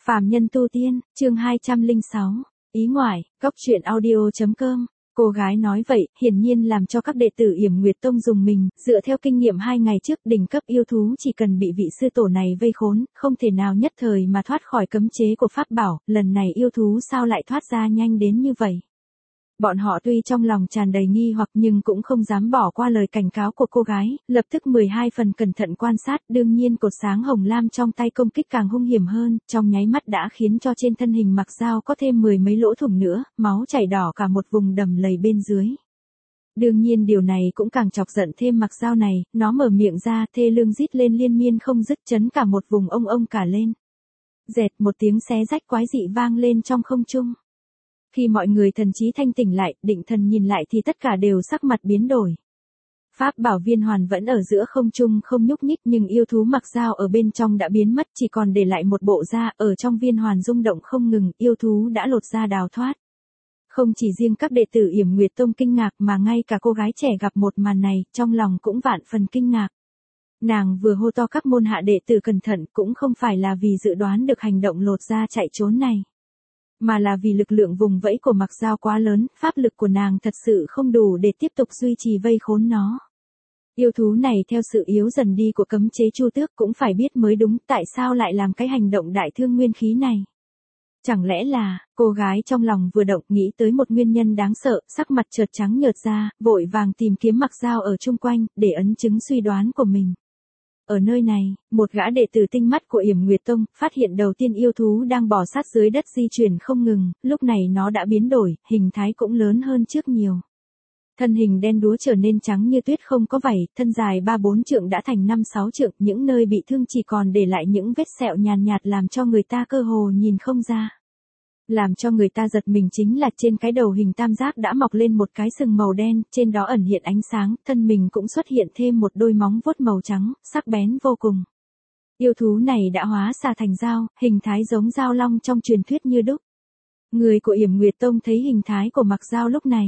Phàm nhân tu tiên, chương 206, ý ngoại, góc truyện audio.com. Cô gái nói vậy, hiển nhiên làm cho các đệ tử Yểm Nguyệt Tông dùng mình, dựa theo kinh nghiệm 2 ngày trước đỉnh cấp yêu thú chỉ cần bị vị sư tổ này vây khốn, không thể nào nhất thời mà thoát khỏi cấm chế của pháp bảo, lần này yêu thú sao lại thoát ra nhanh đến như vậy. Bọn họ tuy trong lòng tràn đầy nghi hoặc nhưng cũng không dám bỏ qua lời cảnh cáo của cô gái, lập tức 12 phần cẩn thận quan sát, đương nhiên cột sáng hồng lam trong tay công kích càng hung hiểm hơn, trong nháy mắt đã khiến cho trên thân hình Mặc Dao có thêm 10 mấy lỗ thủng nữa, máu chảy đỏ cả một vùng đầm lầy bên dưới. Đương nhiên điều này cũng càng chọc giận thêm Mặc Dao này, nó mở miệng ra thê lương rít lên liên miên không dứt chấn cả một vùng ông cả lên. Dẹt một tiếng xé rách quái dị vang lên trong không trung. Khi mọi người thần trí thanh tỉnh lại, định thần nhìn lại thì tất cả đều sắc mặt biến đổi. Pháp bảo viên hoàn vẫn ở giữa không trung không nhúc nhích nhưng yêu thú Mặc Dao ở bên trong đã biến mất chỉ còn để lại một bộ da ở trong viên hoàn rung động không ngừng, yêu thú đã lột da đào thoát. Không chỉ riêng các đệ tử Yểm Nguyệt Tông kinh ngạc mà ngay cả cô gái trẻ gặp một màn này, trong lòng cũng vạn phần kinh ngạc. Nàng vừa hô to các môn hạ đệ tử cẩn thận cũng không phải là vì dự đoán được hành động lột da chạy trốn này. Mà là vì lực lượng vùng vẫy của Mặc Dao quá lớn, pháp lực của nàng thật sự không đủ để tiếp tục duy trì vây khốn nó. Yêu thú này theo sự yếu dần đi của cấm chế Chu Tước cũng phải biết mới đúng tại sao lại làm cái hành động đại thương nguyên khí này. Chẳng lẽ là, cô gái trong lòng vừa động nghĩ tới một nguyên nhân đáng sợ, sắc mặt chợt trắng nhợt ra, vội vàng tìm kiếm Mặc Dao ở chung quanh, để ấn chứng suy đoán của mình. Ở nơi này, một gã đệ tử tinh mắt của Yểm Nguyệt Tông, phát hiện đầu tiên yêu thú đang bò sát dưới đất di chuyển không ngừng, lúc này nó đã biến đổi, hình thái cũng lớn hơn trước nhiều. Thân hình đen đúa trở nên trắng như tuyết không có vảy, thân dài 3-4 trượng đã thành 5-6 trượng, những nơi bị thương chỉ còn để lại những vết sẹo nhàn nhạt làm cho người ta cơ hồ nhìn không ra. Làm cho người ta giật mình chính là trên cái đầu hình tam giác đã mọc lên một cái sừng màu đen, trên đó ẩn hiện ánh sáng, thân mình cũng xuất hiện thêm một đôi móng vuốt màu trắng, sắc bén vô cùng. Yêu thú này đã hóa xà thành dao, hình thái giống dao long trong truyền thuyết như đúc. Người của Yểm Nguyệt Tông thấy hình thái của Mặc Dao lúc này,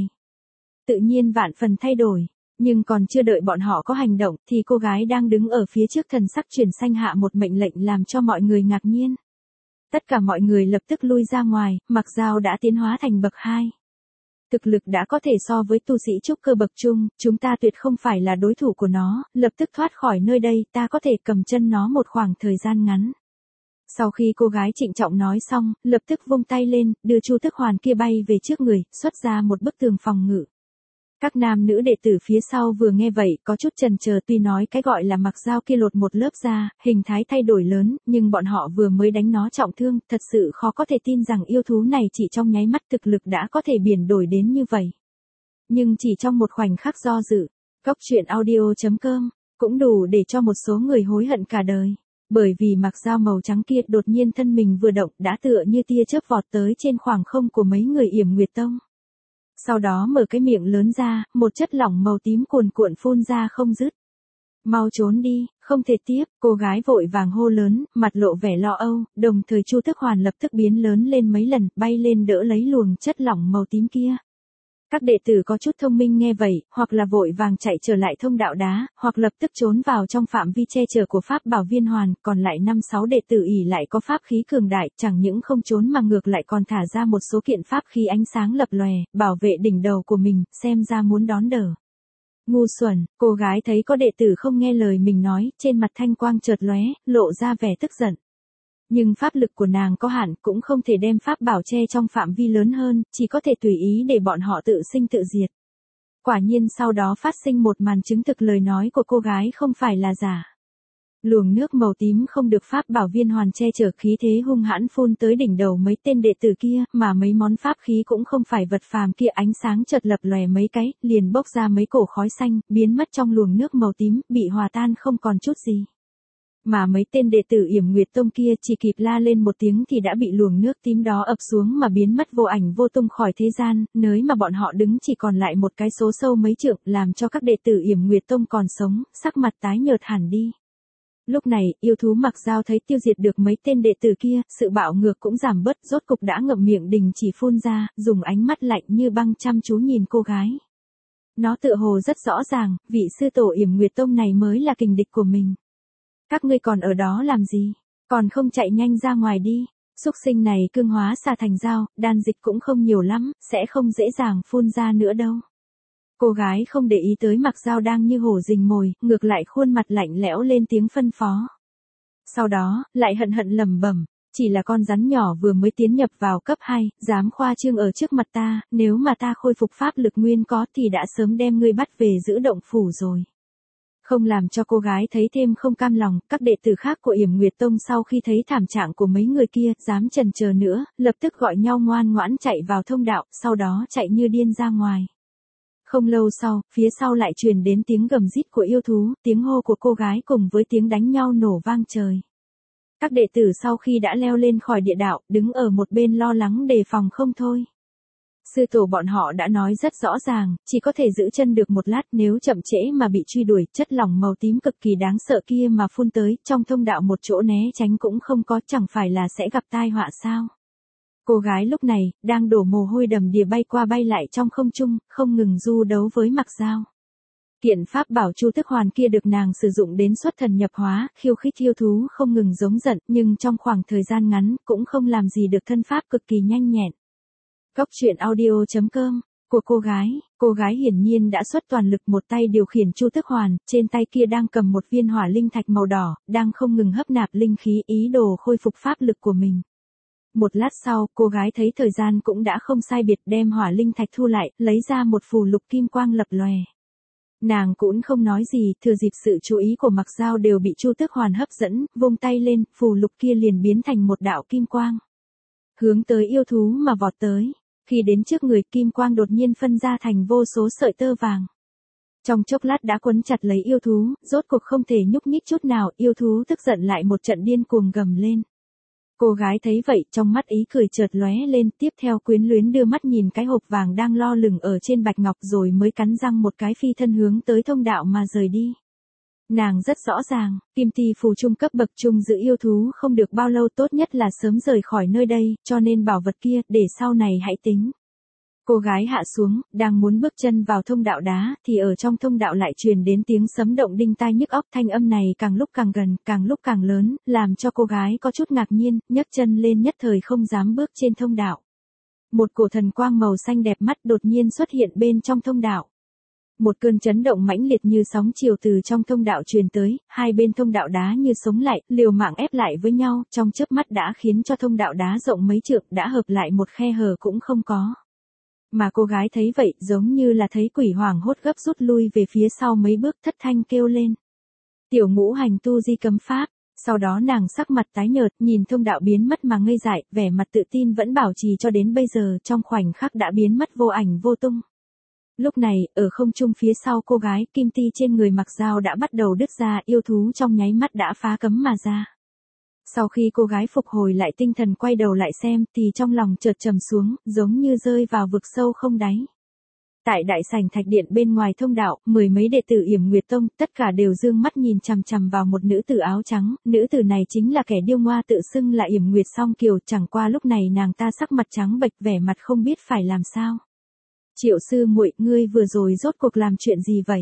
tự nhiên vạn phần thay đổi, nhưng còn chưa đợi bọn họ có hành động thì cô gái đang đứng ở phía trước thần sắc chuyển xanh hạ một mệnh lệnh làm cho mọi người ngạc nhiên. Tất cả mọi người lập tức lui ra ngoài, Mặc Dao đã tiến hóa thành bậc 2. Thực lực đã có thể so với tu sĩ trúc cơ bậc trung, chúng ta tuyệt không phải là đối thủ của nó, lập tức thoát khỏi nơi đây, ta có thể cầm chân nó một khoảng thời gian ngắn. Sau khi cô gái trịnh trọng nói xong, lập tức vung tay lên, đưa Chu Tước Hoàn kia bay về trước người, xuất ra một bức tường phòng ngự. Các nam nữ đệ tử phía sau vừa nghe vậy, có chút chần chờ tuy nói cái gọi là Mặc Dao kia lột một lớp da, hình thái thay đổi lớn, nhưng bọn họ vừa mới đánh nó trọng thương, thật sự khó có thể tin rằng yêu thú này chỉ trong nháy mắt thực lực đã có thể biến đổi đến như vậy. Nhưng chỉ trong một khoảnh khắc do dự, góc truyện audio.com, cũng đủ để cho một số người hối hận cả đời. Bởi vì Mặc Dao màu trắng kia đột nhiên thân mình vừa động đã tựa như tia chớp vọt tới trên khoảng không của mấy người Yểm Nguyệt Tông. Sau đó mở cái miệng lớn ra, một chất lỏng màu tím cuồn cuộn phun ra không dứt. Mau trốn đi, không thể tiếp, cô gái vội vàng hô lớn, mặt lộ vẻ lo âu, đồng thời Chu Tước Hoàn lập tức biến lớn lên mấy lần, bay lên đỡ lấy luồng chất lỏng màu tím kia. Các đệ tử có chút thông minh nghe vậy, hoặc là vội vàng chạy trở lại thông đạo đá, hoặc lập tức trốn vào trong phạm vi che chở của pháp bảo viên hoàn, còn lại 5-6 đệ tử ỷ lại có pháp khí cường đại, chẳng những không trốn mà ngược lại còn thả ra một số kiện pháp khí ánh sáng lập lòe, bảo vệ đỉnh đầu của mình, xem ra muốn đón đỡ. Ngu xuẩn, cô gái thấy có đệ tử không nghe lời mình nói, trên mặt thanh quang chợt lóe, lộ ra vẻ tức giận. Nhưng pháp lực của nàng có hạn cũng không thể đem pháp bảo che trong phạm vi lớn hơn, chỉ có thể tùy ý để bọn họ tự sinh tự diệt. Quả nhiên sau đó phát sinh một màn chứng thực lời nói của cô gái không phải là giả. Luồng nước màu tím không được pháp bảo viên hoàn che chở khí thế hung hãn phun tới đỉnh đầu mấy tên đệ tử kia, mà mấy món pháp khí cũng không phải vật phàm kia ánh sáng chợt lập lòe mấy cái, liền bốc ra mấy cổ khói xanh, biến mất trong luồng nước màu tím, bị hòa tan không còn chút gì. Mà mấy tên đệ tử Yểm Nguyệt Tông kia chỉ kịp la lên một tiếng thì đã bị luồng nước tím đó ập xuống mà biến mất vô ảnh vô tung khỏi thế gian, nơi mà bọn họ đứng chỉ còn lại một cái số sâu mấy trượng, làm cho các đệ tử Yểm Nguyệt Tông còn sống, sắc mặt tái nhợt hẳn đi. Lúc này, yêu thú Mặc Dao thấy tiêu diệt được mấy tên đệ tử kia, sự bạo ngược cũng giảm bớt, rốt cục đã ngậm miệng đình chỉ phun ra, dùng ánh mắt lạnh như băng chăm chú nhìn cô gái. Nó tựa hồ rất rõ ràng, vị sư tổ Yểm Nguyệt Tông này mới là kình địch của mình. Các ngươi còn ở đó làm gì? Còn không chạy nhanh ra ngoài đi. Xúc sinh này cương hóa xà thành dao, đan dịch cũng không nhiều lắm, sẽ không dễ dàng phun ra nữa đâu. Cô gái không để ý tới Mặc Dao đang như hổ rình mồi, ngược lại khuôn mặt lạnh lẽo lên tiếng phân phó. Sau đó, lại hận hận lẩm bẩm, chỉ là con rắn nhỏ vừa mới tiến nhập vào cấp 2, dám khoa trương ở trước mặt ta, nếu mà ta khôi phục pháp lực nguyên có thì đã sớm đem ngươi bắt về giữ động phủ rồi. Không làm cho cô gái thấy thêm không cam lòng, các đệ tử khác của Yểm Nguyệt Tông sau khi thấy thảm trạng của mấy người kia, dám chần chờ nữa, lập tức gọi nhau ngoan ngoãn chạy vào thông đạo, sau đó chạy như điên ra ngoài. Không lâu sau, phía sau lại truyền đến tiếng gầm rít của yêu thú, tiếng hô của cô gái cùng với tiếng đánh nhau nổ vang trời. Các đệ tử sau khi đã leo lên khỏi địa đạo, đứng ở một bên lo lắng đề phòng không thôi. Sư tổ bọn họ đã nói rất rõ ràng, chỉ có thể giữ chân được một lát, nếu chậm trễ mà bị truy đuổi, chất lỏng màu tím cực kỳ đáng sợ kia mà phun tới, trong thông đạo một chỗ né tránh cũng không có, chẳng phải là sẽ gặp tai họa sao. Cô gái lúc này, đang đổ mồ hôi đầm đìa bay qua bay lại trong không trung, không ngừng du đấu với Mặc Dao. Kiện pháp bảo Chu Tức Hoàn kia được nàng sử dụng đến xuất thần nhập hóa, khiêu khích yêu thú không ngừng giống giận, nhưng trong khoảng thời gian ngắn, cũng không làm gì được thân pháp cực kỳ nhanh nhẹn. Góc truyện audio.com của cô gái hiển nhiên đã xuất toàn lực, một tay điều khiển Chu Tức Hoàn, trên tay kia đang cầm một viên hỏa linh thạch màu đỏ, đang không ngừng hấp nạp linh khí ý đồ khôi phục pháp lực của mình. Một lát sau, cô gái thấy thời gian cũng đã không sai biệt, đem hỏa linh thạch thu lại, lấy ra một phù lục kim quang lập lòe. Nàng cũng không nói gì, thừa dịp sự chú ý của Mặc Dao đều bị Chu Tức Hoàn hấp dẫn, vung tay lên, phù lục kia liền biến thành một đạo kim quang. Hướng tới yêu thú mà vọt tới. Khi đến trước người, kim quang đột nhiên phân ra thành vô số sợi tơ vàng. Trong chốc lát đã quấn chặt lấy yêu thú, rốt cuộc không thể nhúc nhích chút nào, yêu thú tức giận lại một trận điên cuồng gầm lên. Cô gái thấy vậy, trong mắt ý cười chợt lóe lên, tiếp theo quyến luyến đưa mắt nhìn cái hộp vàng đang lo lửng ở trên bạch ngọc rồi mới cắn răng một cái phi thân hướng tới thông đạo mà rời đi. Nàng rất rõ ràng, kim ti phù trung cấp bậc trung giữ yêu thú không được bao lâu, tốt nhất là sớm rời khỏi nơi đây, cho nên bảo vật kia, để sau này hãy tính. Cô gái hạ xuống, đang muốn bước chân vào thông đạo đá, thì ở trong thông đạo lại truyền đến tiếng sấm động đinh tai nhức óc, thanh âm này càng lúc càng gần, càng lúc càng lớn, làm cho cô gái có chút ngạc nhiên, nhấc chân lên nhất thời không dám bước trên thông đạo. Một cổ thần quang màu xanh đẹp mắt đột nhiên xuất hiện bên trong thông đạo. Một cơn chấn động mãnh liệt như sóng chiều từ trong thông đạo truyền tới, hai bên thông đạo đá như sống lại, liều mạng ép lại với nhau, trong chớp mắt đã khiến cho thông đạo đá rộng mấy trượng đã hợp lại một khe hở cũng không có. Mà cô gái thấy vậy, giống như là thấy quỷ hoảng hốt gấp rút lui về phía sau mấy bước, thất thanh kêu lên. Tiểu Ngũ Hành tu di cấm pháp. Sau đó nàng sắc mặt tái nhợt, nhìn thông đạo biến mất mà ngây dại, vẻ mặt tự tin vẫn bảo trì cho đến bây giờ, trong khoảnh khắc đã biến mất vô ảnh vô tung. Lúc này, ở không trung phía sau cô gái, kim ti trên người Mặc Dao đã bắt đầu đứt ra, yêu thú trong nháy mắt đã phá cấm mà ra. Sau khi cô gái phục hồi lại tinh thần quay đầu lại xem, thì trong lòng chợt trầm xuống, giống như rơi vào vực sâu không đáy. Tại đại sảnh thạch điện bên ngoài thông đạo, mười mấy đệ tử Yểm Nguyệt Tông, tất cả đều dương mắt nhìn chằm chằm vào một nữ tử áo trắng, nữ tử này chính là kẻ điêu ngoa tự xưng là Yểm Nguyệt Song Kiều, chẳng qua lúc này nàng ta sắc mặt trắng bệch, vẻ mặt không biết phải làm sao. Triệu sư muội, ngươi vừa rồi rốt cuộc làm chuyện gì vậy?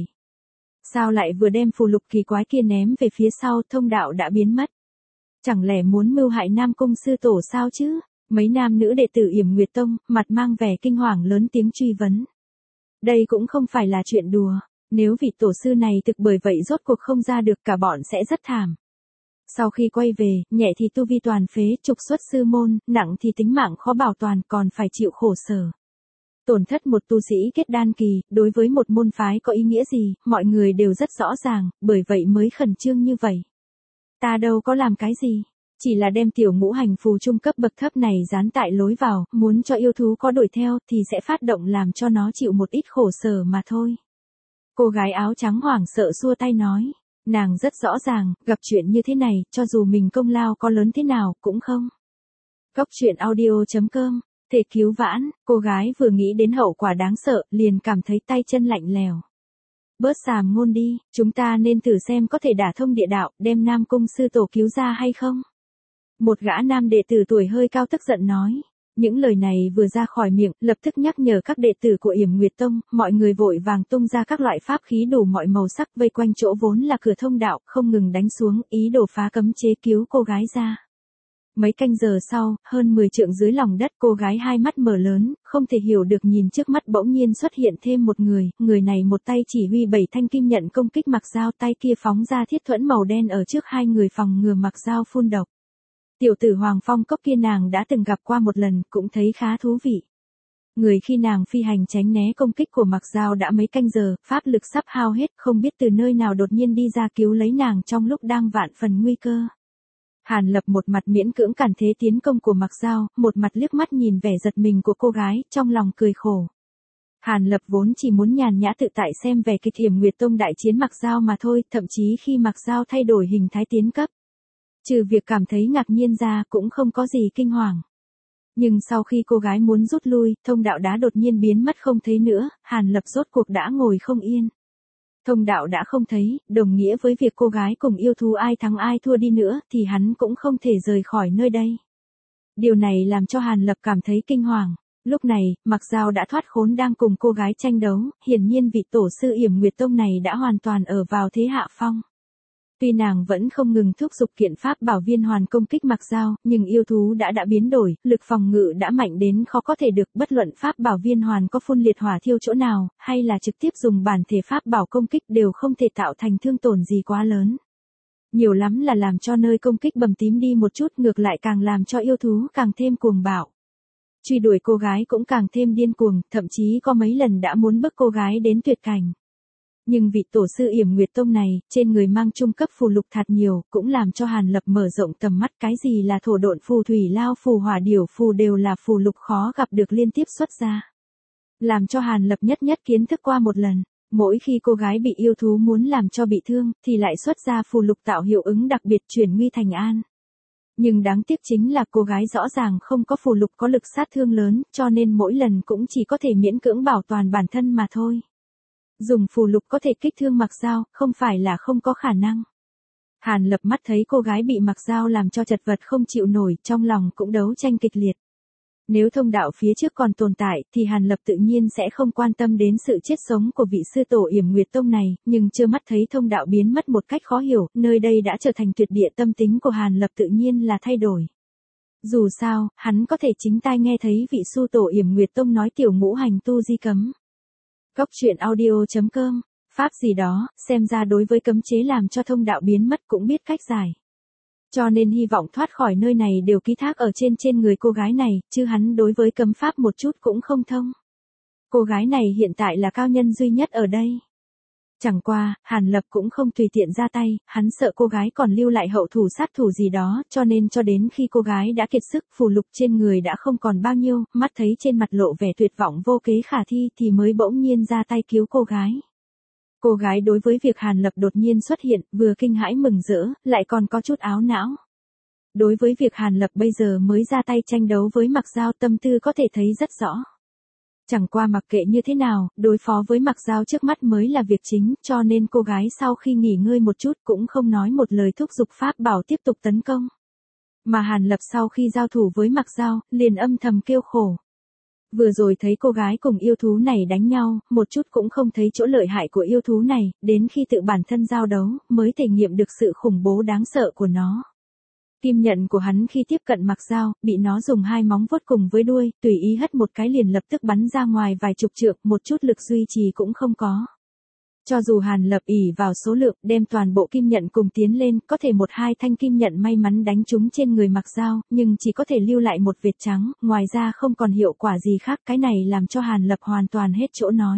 Sao lại vừa đem phù lục kỳ quái kia ném về phía sau, thông đạo đã biến mất? Chẳng lẽ muốn mưu hại Nam Cung sư tổ sao chứ? Mấy nam nữ đệ tử Yểm Nguyệt Tông, mặt mang vẻ kinh hoàng lớn tiếng truy vấn. Đây cũng không phải là chuyện đùa, nếu vị tổ sư này thực bởi vậy rốt cuộc không ra được, cả bọn sẽ rất thảm. Sau khi quay về, nhẹ thì tu vi toàn phế, trục xuất sư môn, nặng thì tính mạng khó bảo toàn, còn phải chịu khổ sở. Tổn thất một tu sĩ kết đan kỳ, đối với một môn phái có ý nghĩa gì, mọi người đều rất rõ ràng, bởi vậy mới khẩn trương như vậy. Ta đâu có làm cái gì, chỉ là đem tiểu ngũ hành phù trung cấp bậc thấp này dán tại lối vào, muốn cho yêu thú có đuổi theo thì sẽ phát động làm cho nó chịu một ít khổ sở mà thôi. Cô gái áo trắng hoảng sợ xua tay nói, nàng rất rõ ràng, gặp chuyện như thế này, cho dù mình công lao có lớn thế nào, cũng không. Góc truyện audio.com Thể cứu vãn, cô gái vừa nghĩ đến hậu quả đáng sợ, liền cảm thấy tay chân lạnh lèo. Bớt xàm ngôn đi, chúng ta nên thử xem có thể đả thông địa đạo, đem Nam Cung sư tổ cứu ra hay không? Một gã nam đệ tử tuổi hơi cao tức giận nói. Những lời này vừa ra khỏi miệng, lập tức nhắc nhở các đệ tử của Yểm Nguyệt Tông, mọi người vội vàng tung ra các loại pháp khí đủ mọi màu sắc vây quanh chỗ vốn là cửa thông đạo, không ngừng đánh xuống, ý đồ phá cấm chế cứu cô gái ra. Mấy canh giờ sau, hơn 10 trượng dưới lòng đất, cô gái hai mắt mở lớn, không thể hiểu được nhìn trước mắt bỗng nhiên xuất hiện thêm một người này một tay chỉ huy 7 thanh kim nhận công kích Mặc Dao, tay kia phóng ra thiết thuẫn màu đen ở trước hai người phòng ngừa Mặc Dao phun độc. Tiểu tử Hoàng Phong Cốc kia nàng đã từng gặp qua một lần, cũng thấy khá thú vị. Người khi nàng phi hành tránh né công kích của Mặc Dao đã mấy canh giờ, pháp lực sắp hao hết, không biết từ nơi nào đột nhiên đi ra cứu lấy nàng trong lúc đang vạn phần nguy cơ. Hàn Lập một mặt miễn cưỡng cản thế tiến công của Mặc Dao, một mặt liếc mắt nhìn vẻ giật mình của cô gái, trong lòng cười khổ. Hàn Lập vốn chỉ muốn nhàn nhã tự tại xem vẻ kịch Hiểm Nguyệt Tông đại chiến Mặc Dao mà thôi, thậm chí khi Mặc Dao thay đổi hình thái tiến cấp. Trừ việc cảm thấy ngạc nhiên ra cũng không có gì kinh hoàng. Nhưng sau khi cô gái muốn rút lui, thông đạo đá đột nhiên biến mất không thấy nữa, Hàn Lập rốt cuộc đã ngồi không yên. Thông đạo đã không thấy, đồng nghĩa với việc cô gái cùng yêu thú ai thắng ai thua đi nữa, thì hắn cũng không thể rời khỏi nơi đây. Điều này làm cho Hàn Lập cảm thấy kinh hoàng. Lúc này, Mặc Dao đã thoát khốn đang cùng cô gái tranh đấu, hiển nhiên vị tổ sư Yểm Nguyệt Tông này đã hoàn toàn ở vào thế hạ phong. Tuy nàng vẫn không ngừng thúc giục kiện pháp bảo viên hoàn công kích Mặc Dao, nhưng yêu thú đã biến đổi, lực phòng ngự đã mạnh đến khó có thể được, bất luận pháp bảo viên hoàn có phun liệt hỏa thiêu chỗ nào, hay là trực tiếp dùng bản thể pháp bảo công kích đều không thể tạo thành thương tổn gì quá lớn. Nhiều lắm là làm cho nơi công kích bầm tím đi một chút, ngược lại càng làm cho yêu thú càng thêm cuồng bạo. Truy đuổi cô gái cũng càng thêm điên cuồng, thậm chí có mấy lần đã muốn bức cô gái đến tuyệt cảnh. Nhưng vị tổ sư Yểm Nguyệt Tông này, trên người mang trung cấp phù lục thật nhiều, cũng làm cho Hàn Lập mở rộng tầm mắt, cái gì là thổ độn phù, thủy lao phù, hỏa điểu phù đều là phù lục khó gặp được liên tiếp xuất ra. Làm cho Hàn Lập nhất kiến thức qua một lần, mỗi khi cô gái bị yêu thú muốn làm cho bị thương, thì lại xuất ra phù lục tạo hiệu ứng đặc biệt chuyển nguy thành an. Nhưng đáng tiếc chính là cô gái rõ ràng không có phù lục có lực sát thương lớn, cho nên mỗi lần cũng chỉ có thể miễn cưỡng bảo toàn bản thân mà thôi. Dùng phù lục có thể kích thương Mặc Dao, không phải là không có khả năng. Hàn Lập mắt thấy cô gái bị Mặc Dao làm cho chật vật không chịu nổi, trong lòng cũng đấu tranh kịch liệt. Nếu thông đạo phía trước còn tồn tại, thì Hàn Lập tự nhiên sẽ không quan tâm đến sự chết sống của vị sư tổ Yểm Nguyệt Tông này, nhưng chưa mắt thấy thông đạo biến mất một cách khó hiểu, nơi đây đã trở thành tuyệt địa, tâm tính của Hàn Lập tự nhiên là thay đổi. Dù sao, hắn có thể chính tai nghe thấy vị sư tổ Yểm Nguyệt Tông nói tiểu ngũ hành tu di cấm. Góc truyện audio.com, pháp gì đó, xem ra đối với cấm chế làm cho thông đạo biến mất cũng biết cách giải. Cho nên hy vọng thoát khỏi nơi này đều ký thác ở trên người cô gái này, chứ hắn đối với cấm pháp một chút cũng không thông. Cô gái này hiện tại là cao nhân duy nhất ở đây. Chẳng qua, Hàn Lập cũng không tùy tiện ra tay, hắn sợ cô gái còn lưu lại hậu thủ sát thủ gì đó, cho nên cho đến khi cô gái đã kiệt sức, phù lục trên người đã không còn bao nhiêu, mắt thấy trên mặt lộ vẻ tuyệt vọng vô kế khả thi thì mới bỗng nhiên ra tay cứu cô gái. Cô gái đối với việc Hàn Lập đột nhiên xuất hiện, vừa kinh hãi mừng rỡ, lại còn có chút áo não. Đối với việc Hàn Lập bây giờ mới ra tay tranh đấu với Mặc Dao, tâm tư có thể thấy rất rõ. Chẳng qua mặc kệ như thế nào, đối phó với Mặc Dao trước mắt mới là việc chính, cho nên cô gái sau khi nghỉ ngơi một chút cũng không nói một lời thúc giục pháp bảo tiếp tục tấn công. Mà Hàn Lập sau khi giao thủ với Mặc Dao, liền âm thầm kêu khổ. Vừa rồi thấy cô gái cùng yêu thú này đánh nhau, một chút cũng không thấy chỗ lợi hại của yêu thú này, đến khi tự bản thân giao đấu, mới thể nghiệm được sự khủng bố đáng sợ của nó. Kim nhận của hắn khi tiếp cận Mặc Dao, bị nó dùng hai móng vuốt cùng với đuôi, tùy ý hất một cái liền lập tức bắn ra ngoài vài chục trượng, một chút lực duy trì cũng không có. Cho dù Hàn Lập ỷ vào số lượng, đem toàn bộ kim nhận cùng tiến lên, có thể một hai thanh kim nhận may mắn đánh trúng trên người Mặc Dao, nhưng chỉ có thể lưu lại một vệt trắng, ngoài ra không còn hiệu quả gì khác, cái này làm cho Hàn Lập hoàn toàn hết chỗ nói.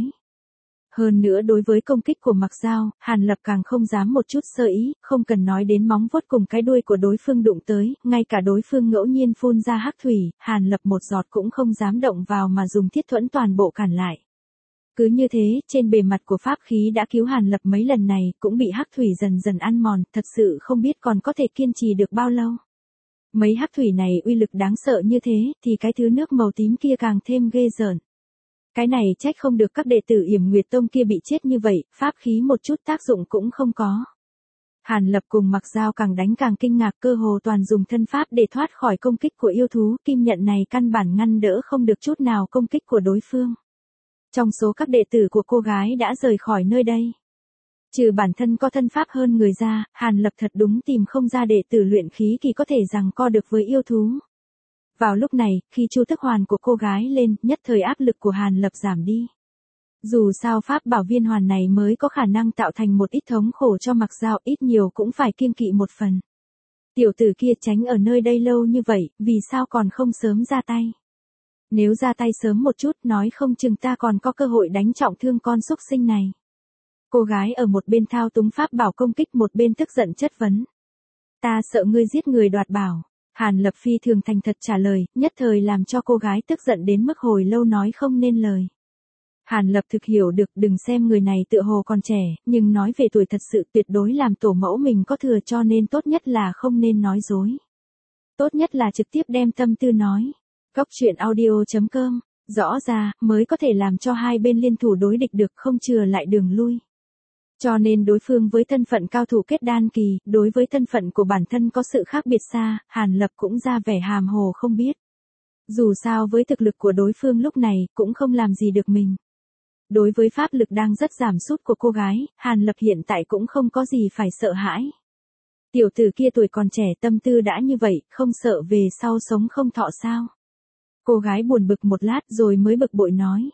Hơn nữa đối với công kích của Mặc Dao, Hàn Lập càng không dám một chút sơ ý, không cần nói đến móng vuốt cùng cái đuôi của đối phương đụng tới, ngay cả đối phương ngẫu nhiên phun ra hắc thủy, Hàn Lập một giọt cũng không dám động vào mà dùng thiết thuẫn toàn bộ cản lại. Cứ như thế, trên bề mặt của pháp khí đã cứu Hàn Lập mấy lần này, cũng bị hắc thủy dần dần ăn mòn, thật sự không biết còn có thể kiên trì được bao lâu. Mấy hắc thủy này uy lực đáng sợ như thế, thì cái thứ nước màu tím kia càng thêm ghê rợn. Cái này trách không được các đệ tử Yểm Nguyệt Tông kia bị chết như vậy, pháp khí một chút tác dụng cũng không có. Hàn Lập cùng Mặc Dao càng đánh càng kinh ngạc, cơ hồ toàn dùng thân pháp để thoát khỏi công kích của yêu thú, kim nhận này căn bản ngăn đỡ không được chút nào công kích của đối phương. Trong số các đệ tử của cô gái đã rời khỏi nơi đây, Trừ bản thân có thân pháp hơn người ra, Hàn Lập thật đúng tìm không ra đệ tử luyện khí kỳ có thể giằng co được với yêu thú. Vào lúc này, khi chu tức hoàn của cô gái lên, nhất thời áp lực của Hàn Lập giảm đi. Dù sao pháp bảo viên hoàn này mới có khả năng tạo thành một ít thống khổ cho Mạc Giao, ít nhiều cũng phải kiêng kỵ một phần. Tiểu tử kia tránh ở nơi đây lâu như vậy, vì sao còn không sớm ra tay? Nếu ra tay sớm một chút, nói không chừng ta còn có cơ hội đánh trọng thương con xúc sinh này. Cô gái ở một bên thao túng pháp bảo công kích, một bên tức giận chất vấn. Ta sợ ngươi giết người đoạt bảo. Hàn Lập phi thường thành thật trả lời, nhất thời làm cho cô gái tức giận đến mức hồi lâu nói không nên lời. Hàn Lập thực hiểu được, đừng xem người này tựa hồ còn trẻ, nhưng nói về tuổi thật sự tuyệt đối làm tổ mẫu mình có thừa, cho nên tốt nhất là không nên nói dối. Tốt nhất là trực tiếp đem tâm tư nói. Góc truyện audio.com, rõ ra, mới có thể làm cho hai bên liên thủ đối địch được, không chừa lại đường lui. Cho nên đối phương với thân phận cao thủ kết đan kỳ, đối với thân phận của bản thân có sự khác biệt xa, Hàn Lập cũng ra vẻ hàm hồ không biết. Dù sao với thực lực của đối phương lúc này, cũng không làm gì được mình. Đối với pháp lực đang rất giảm sút của cô gái, Hàn Lập hiện tại cũng không có gì phải sợ hãi. Tiểu tử kia tuổi còn trẻ, tâm tư đã như vậy, không sợ về sau sống không thọ sao? Cô gái buồn bực một lát rồi mới bực bội nói.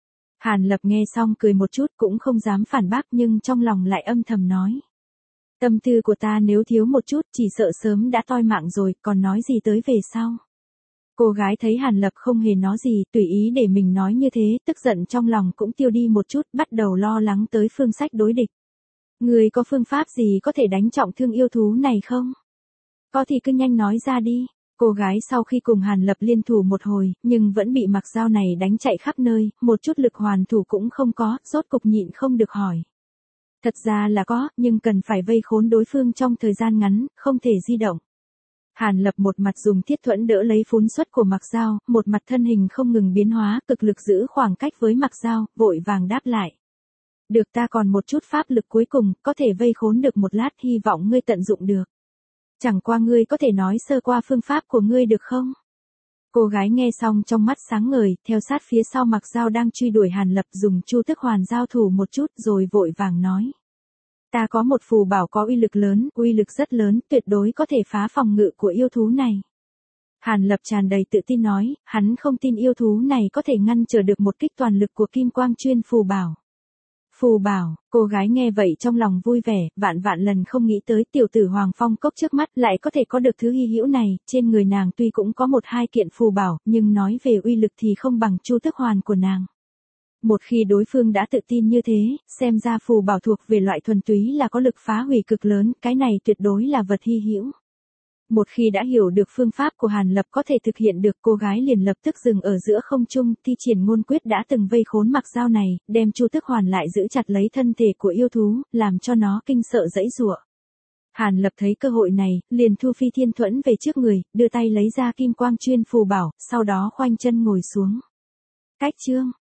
Hàn Lập nghe xong cười một chút, cũng không dám phản bác, nhưng trong lòng lại âm thầm nói. Tâm tư của ta nếu thiếu một chút, chỉ sợ sớm đã toi mạng rồi, còn nói gì tới về sau. Cô gái thấy Hàn Lập không hề nói gì, tùy ý để mình nói như thế, tức giận trong lòng cũng tiêu đi một chút, bắt đầu lo lắng tới phương sách đối địch. Người có phương pháp gì có thể đánh trọng thương yêu thú này không? Có thì cứ nhanh nói ra đi. Cô gái sau khi cùng Hàn Lập liên thủ một hồi, nhưng vẫn bị Mạc Giao này đánh chạy khắp nơi, một chút lực hoàn thủ cũng không có, rốt cục nhịn không được hỏi. Thật ra là có, nhưng cần phải vây khốn đối phương trong thời gian ngắn, không thể di động. Hàn Lập một mặt dùng thiết thuẫn đỡ lấy phún xuất của Mạc Giao, một mặt thân hình không ngừng biến hóa, cực lực giữ khoảng cách với Mạc Giao, vội vàng đáp lại. Được, ta còn một chút pháp lực cuối cùng, có thể vây khốn được một lát, hy vọng ngươi tận dụng được. Chẳng qua ngươi có thể nói sơ qua phương pháp của ngươi được không? Cô gái nghe xong trong mắt sáng ngời, theo sát phía sau Mạc Giao đang truy đuổi Hàn Lập, dùng chu tức hoàn giao thủ một chút rồi vội vàng nói. Ta có một phù bảo có uy lực lớn, uy lực rất lớn, tuyệt đối có thể phá phòng ngự của yêu thú này. Hàn Lập tràn đầy tự tin nói, hắn không tin yêu thú này có thể ngăn trở được một kích toàn lực của kim quang chuyên phù bảo. Phù bảo, cô gái nghe vậy trong lòng vui vẻ, vạn vạn lần không nghĩ tới tiểu tử Hoàng Phong Cốc trước mắt lại có thể có được thứ hy hữu này, trên người nàng tuy cũng có một hai kiện phù bảo, nhưng nói về uy lực thì không bằng chu tức hoàn của nàng. Một khi đối phương đã tự tin như thế, xem ra phù bảo thuộc về loại thuần túy là có lực phá hủy cực lớn, cái này tuyệt đối là vật hy hữu. Một khi đã hiểu được phương pháp của Hàn Lập có thể thực hiện được, cô gái liền lập tức dừng ở giữa không trung, thi triển ngôn quyết đã từng vây khốn Mạc Giao này, đem chu tức hoàn lại giữ chặt lấy thân thể của yêu thú, làm cho nó kinh sợ giãy giụa. Hàn Lập thấy cơ hội này, liền thu phi thiên thuẫn về trước người, đưa tay lấy ra kim quang chuyên phù bảo, sau đó khoanh chân ngồi xuống. Cách chương